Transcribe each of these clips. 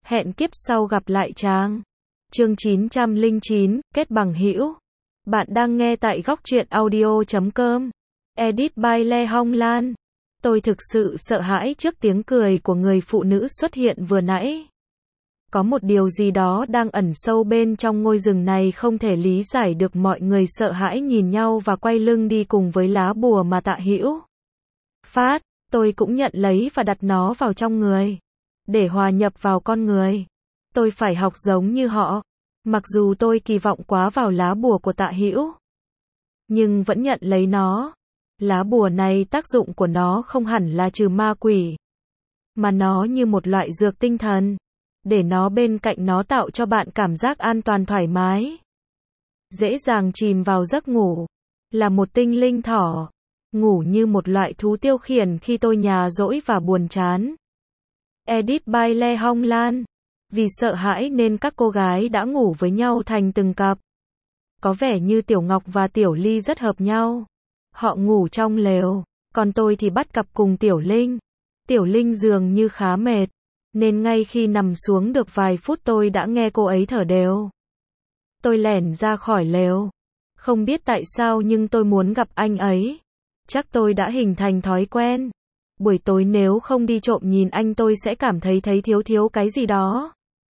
Hẹn kiếp sau gặp lại chàng. Chương 909, kết bằng hữu. Bạn đang nghe tại góc truyện audio.com. Edit by Lê Hong Lan. Tôi thực sự sợ hãi trước tiếng cười của người phụ nữ xuất hiện vừa nãy. Có một điều gì đó đang ẩn sâu bên trong ngôi rừng này không thể lý giải được. Mọi người sợ hãi nhìn nhau và quay lưng đi cùng với lá bùa mà Tạ Hữu phát. Tôi cũng nhận lấy và đặt nó vào trong người. Để hòa nhập vào con người, tôi phải học giống như họ. Mặc dù tôi kỳ vọng quá vào lá bùa của Tạ Hữu, nhưng vẫn nhận lấy nó. Lá bùa này, tác dụng của nó không hẳn là trừ ma quỷ, mà nó như một loại dược tinh thần. Để nó bên cạnh nó tạo cho bạn cảm giác an toàn thoải mái, dễ dàng chìm vào giấc ngủ. Là một tinh linh thỏ, ngủ như một loại thú tiêu khiển khi tôi nhàn rỗi và buồn chán. Edit by Lê Hong Lan. Vì sợ hãi nên các cô gái đã ngủ với nhau thành từng cặp. Có vẻ như Tiểu Ngọc và Tiểu Ly rất hợp nhau. Họ ngủ trong lều, còn tôi thì bắt cặp cùng Tiểu Linh. Tiểu Linh dường như khá mệt, nên ngay khi nằm xuống được vài phút tôi đã nghe cô ấy thở đều. Tôi lẻn ra khỏi lều. Không biết tại sao nhưng tôi muốn gặp anh ấy. Chắc tôi đã hình thành thói quen. Buổi tối nếu không đi trộm nhìn anh tôi sẽ cảm thấy thiếu cái gì đó.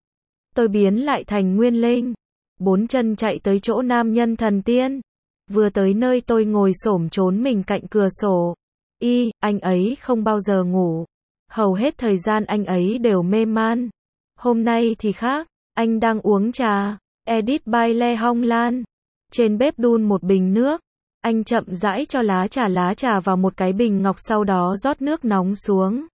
Tôi biến lại thành Nguyên Linh. 4 chân chạy tới chỗ nam nhân thần tiên. Vừa tới nơi tôi ngồi xổm trốn mình cạnh cửa sổ. Anh ấy không bao giờ ngủ. Hầu hết thời gian anh ấy đều mê man. Hôm nay thì khác, anh đang uống trà. Edit by Lê Hong Lan. Trên bếp đun một bình nước. Anh chậm rãi cho lá trà vào một cái bình ngọc, sau đó rót nước nóng xuống.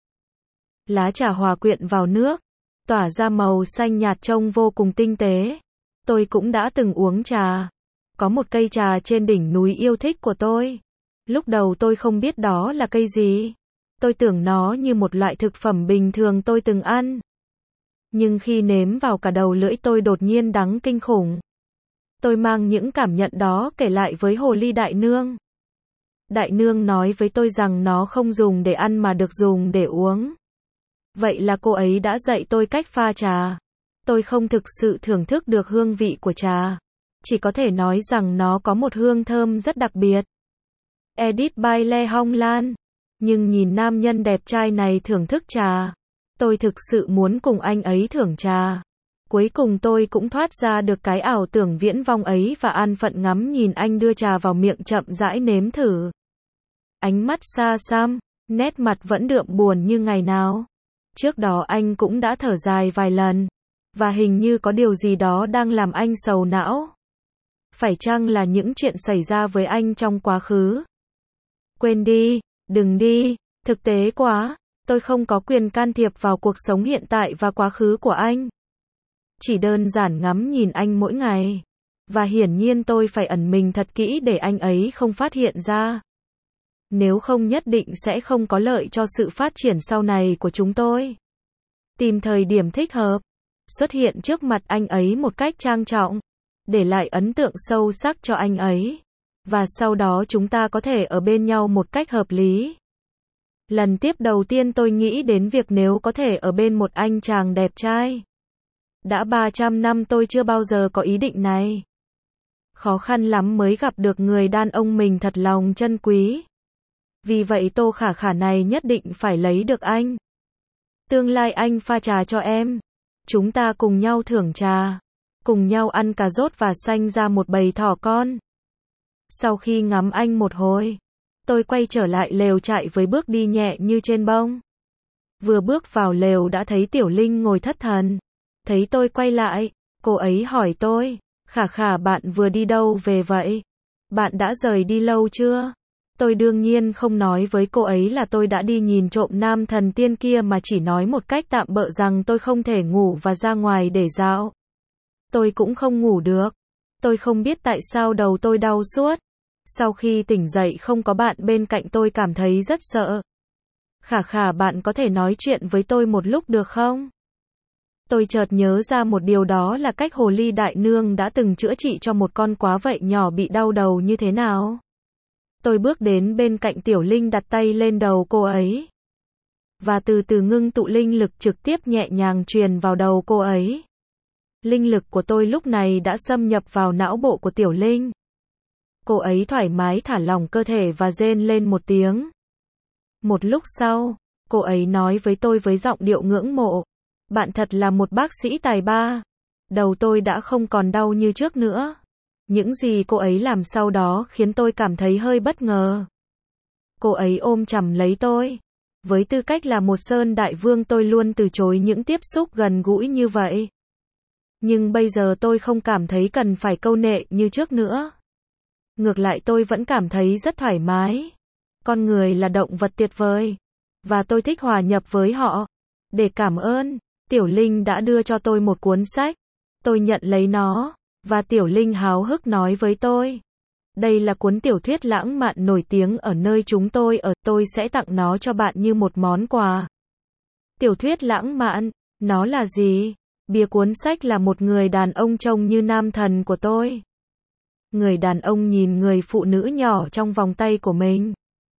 Lá trà hòa quyện vào nước, tỏa ra màu xanh nhạt trông vô cùng tinh tế. Tôi cũng đã từng uống trà. Có một cây trà trên đỉnh núi yêu thích của tôi. Lúc đầu tôi không biết đó là cây gì. Tôi tưởng nó như một loại thực phẩm bình thường tôi từng ăn. Nhưng khi nếm vào cả đầu lưỡi tôi đột nhiên đắng kinh khủng. Tôi mang những cảm nhận đó kể lại với Hồ Ly Đại Nương. Đại Nương nói với tôi rằng nó không dùng để ăn mà được dùng để uống. Vậy là cô ấy đã dạy tôi cách pha trà. Tôi không thực sự thưởng thức được hương vị của trà. Chỉ có thể nói rằng nó có một hương thơm rất đặc biệt. Edit by Lê Hong Lan. Nhưng nhìn nam nhân đẹp trai này thưởng thức trà, tôi thực sự muốn cùng anh ấy thưởng trà. Cuối cùng tôi cũng thoát ra được cái ảo tưởng viễn vông ấy và an phận ngắm nhìn anh đưa trà vào miệng chậm rãi nếm thử. Ánh mắt xa xăm, nét mặt vẫn đượm buồn như ngày nào. Trước đó anh cũng đã thở dài vài lần, và hình như có điều gì đó đang làm anh sầu não. Phải chăng là những chuyện xảy ra với anh trong quá khứ? Quên đi, đừng đi, thực tế quá, tôi không có quyền can thiệp vào cuộc sống hiện tại và quá khứ của anh. Chỉ đơn giản ngắm nhìn anh mỗi ngày. Và hiển nhiên tôi phải ẩn mình thật kỹ để anh ấy không phát hiện ra. Nếu không nhất định sẽ không có lợi cho sự phát triển sau này của chúng tôi. Tìm thời điểm thích hợp, xuất hiện trước mặt anh ấy một cách trang trọng, để lại ấn tượng sâu sắc cho anh ấy. Và sau đó chúng ta có thể ở bên nhau một cách hợp lý. Lần tiếp đầu tiên tôi nghĩ đến việc nếu có thể ở bên một anh chàng đẹp trai. Đã 300 năm tôi chưa bao giờ có ý định này. Khó khăn lắm mới gặp được người đàn ông mình thật lòng trân quý. Vì vậy Tô Khả này nhất định phải lấy được anh. Tương lai anh pha trà cho em. Chúng ta cùng nhau thưởng trà. Cùng nhau ăn cà rốt và sanh ra một bầy thỏ con. Sau khi ngắm anh một hồi, tôi quay trở lại lều trại với bước đi nhẹ như trên bông. Vừa bước vào lều đã thấy Tiểu Linh ngồi thất thần. Thấy tôi quay lại, cô ấy hỏi tôi, Khả bạn vừa đi đâu về vậy? Bạn đã rời đi lâu chưa? Tôi đương nhiên không nói với cô ấy là tôi đã đi nhìn trộm nam thần tiên kia mà chỉ nói một cách tạm bợ rằng tôi không thể ngủ và ra ngoài để dạo. Tôi cũng không ngủ được. Tôi không biết tại sao đầu tôi đau suốt. Sau khi tỉnh dậy không có bạn bên cạnh tôi cảm thấy rất sợ. Khả bạn có thể nói chuyện với tôi một lúc được không? Tôi chợt nhớ ra một điều, đó là cách Hồ Ly Đại Nương đã từng chữa trị cho một con quá vậy nhỏ bị đau đầu như thế nào. Tôi bước đến bên cạnh Tiểu Linh đặt tay lên đầu cô ấy. và từ từ ngưng tụ linh lực trực tiếp nhẹ nhàng truyền vào đầu cô ấy. Linh lực của tôi lúc này đã xâm nhập vào não bộ của Tiểu Linh. Cô ấy thoải mái thả lỏng cơ thể và rên lên một tiếng. Một lúc sau, cô ấy nói với tôi với giọng điệu ngưỡng mộ. Bạn thật là một bác sĩ tài ba. Đầu tôi đã không còn đau như trước nữa. Những gì cô ấy làm sau đó khiến tôi cảm thấy hơi bất ngờ. Cô ấy ôm chầm lấy tôi. Với tư cách là một Sơn Đại Vương tôi luôn từ chối những tiếp xúc gần gũi như vậy. Nhưng bây giờ tôi không cảm thấy cần phải câu nệ như trước nữa. Ngược lại tôi vẫn cảm thấy rất thoải mái. Con người là động vật tuyệt vời. Và tôi thích hòa nhập với họ. Để cảm ơn, Tiểu Linh đã đưa cho tôi một cuốn sách. Tôi nhận lấy nó. Và Tiểu Linh háo hức nói với tôi. Đây là cuốn tiểu thuyết lãng mạn nổi tiếng ở nơi chúng tôi ở. Tôi sẽ tặng nó cho bạn như một món quà. Tiểu thuyết lãng mạn, nó là gì? Bìa cuốn sách là một người đàn ông trông như nam thần của tôi. Người đàn ông nhìn người phụ nữ nhỏ trong vòng tay của mình.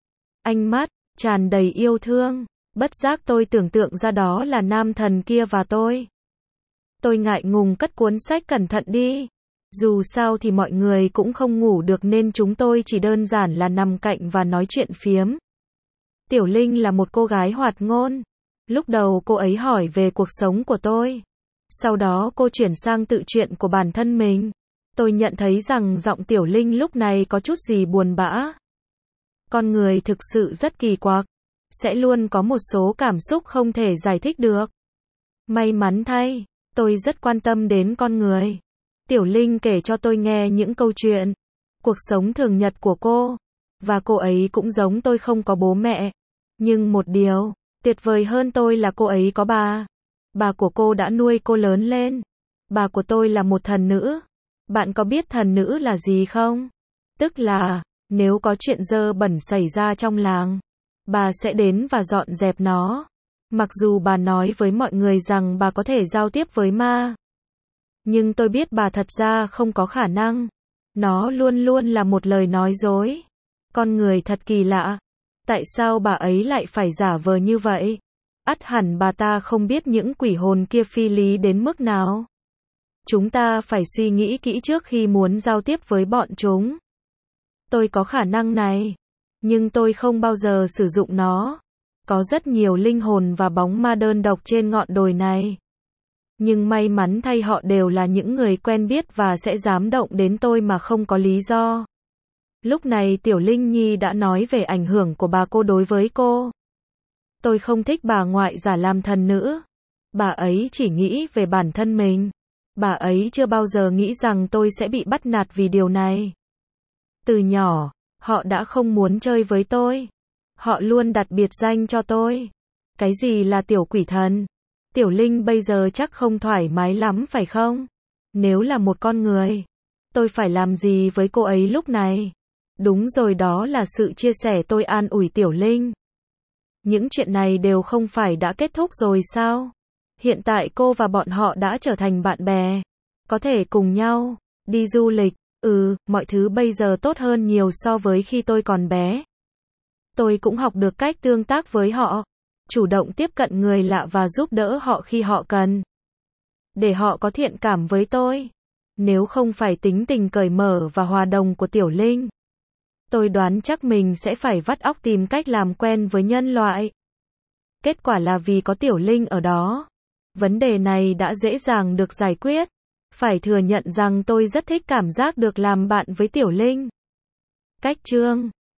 Ánh mắt tràn đầy yêu thương. Bất giác tôi tưởng tượng ra đó là nam thần kia và tôi. Tôi ngại ngùng cất cuốn sách cẩn thận đi. Dù sao thì mọi người cũng không ngủ được nên chúng tôi chỉ đơn giản là nằm cạnh và nói chuyện phiếm. Tiểu Linh là một cô gái hoạt ngôn. Lúc đầu cô ấy hỏi về cuộc sống của tôi. Sau đó cô chuyển sang tự chuyện của bản thân mình. Tôi nhận thấy rằng giọng Tiểu Linh lúc này có chút gì buồn bã. Con người thực sự rất kỳ quặc. Sẽ luôn có một số cảm xúc không thể giải thích được. May mắn thay, tôi rất quan tâm đến con người. Tiểu Linh kể cho tôi nghe những câu chuyện, cuộc sống thường nhật của cô. Và cô ấy cũng giống tôi không có bố mẹ. Nhưng một điều tuyệt vời hơn tôi là cô ấy có bà. Bà của cô đã nuôi cô lớn lên. Bà của tôi là một thần nữ. Bạn có biết thần nữ là gì không? Tức là, nếu có chuyện dơ bẩn xảy ra trong làng, bà sẽ đến và dọn dẹp nó. Mặc dù bà nói với mọi người rằng bà có thể giao tiếp với ma. Nhưng tôi biết bà thật ra không có khả năng. Nó luôn luôn là một lời nói dối. Con người thật kỳ lạ. Tại sao bà ấy lại phải giả vờ như vậy? Ắt hẳn bà ta không biết những quỷ hồn kia phi lý đến mức nào. Chúng ta phải suy nghĩ kỹ trước khi muốn giao tiếp với bọn chúng. Tôi có khả năng này, nhưng tôi không bao giờ sử dụng nó. Có rất nhiều linh hồn và bóng ma đơn độc trên ngọn đồi này. Nhưng may mắn thay họ đều là những người quen biết và sẽ dám động đến tôi mà không có lý do. Lúc này Tiểu Linh Nhi đã nói về ảnh hưởng của bà cô đối với cô. Tôi không thích bà ngoại giả làm thần nữ. Bà ấy chỉ nghĩ về bản thân mình. Bà ấy chưa bao giờ nghĩ rằng tôi sẽ bị bắt nạt vì điều này. Từ nhỏ, họ đã không muốn chơi với tôi. Họ luôn đặt biệt danh cho tôi. Cái gì là tiểu quỷ thần? Tiểu Linh bây giờ chắc không thoải mái lắm phải không? Nếu là một con người, tôi phải làm gì với cô ấy lúc này? Đúng rồi, đó là sự chia sẻ. Tôi an ủi Tiểu Linh. Những chuyện này đều không phải đã kết thúc rồi sao? Hiện tại cô và bọn họ đã trở thành bạn bè. Có thể cùng nhau đi du lịch. Mọi thứ bây giờ tốt hơn nhiều so với khi tôi còn bé. Tôi cũng học được cách tương tác với họ. Chủ động tiếp cận người lạ và giúp đỡ họ khi họ cần. Để họ có thiện cảm với tôi. Nếu không phải tính tình cởi mở và hòa đồng của Tiểu Linh, tôi đoán chắc mình sẽ phải vắt óc tìm cách làm quen với nhân loại. Kết quả là vì có Tiểu Linh ở đó, vấn đề này đã dễ dàng được giải quyết. Phải thừa nhận rằng tôi rất thích cảm giác được làm bạn với Tiểu Linh. Cách chương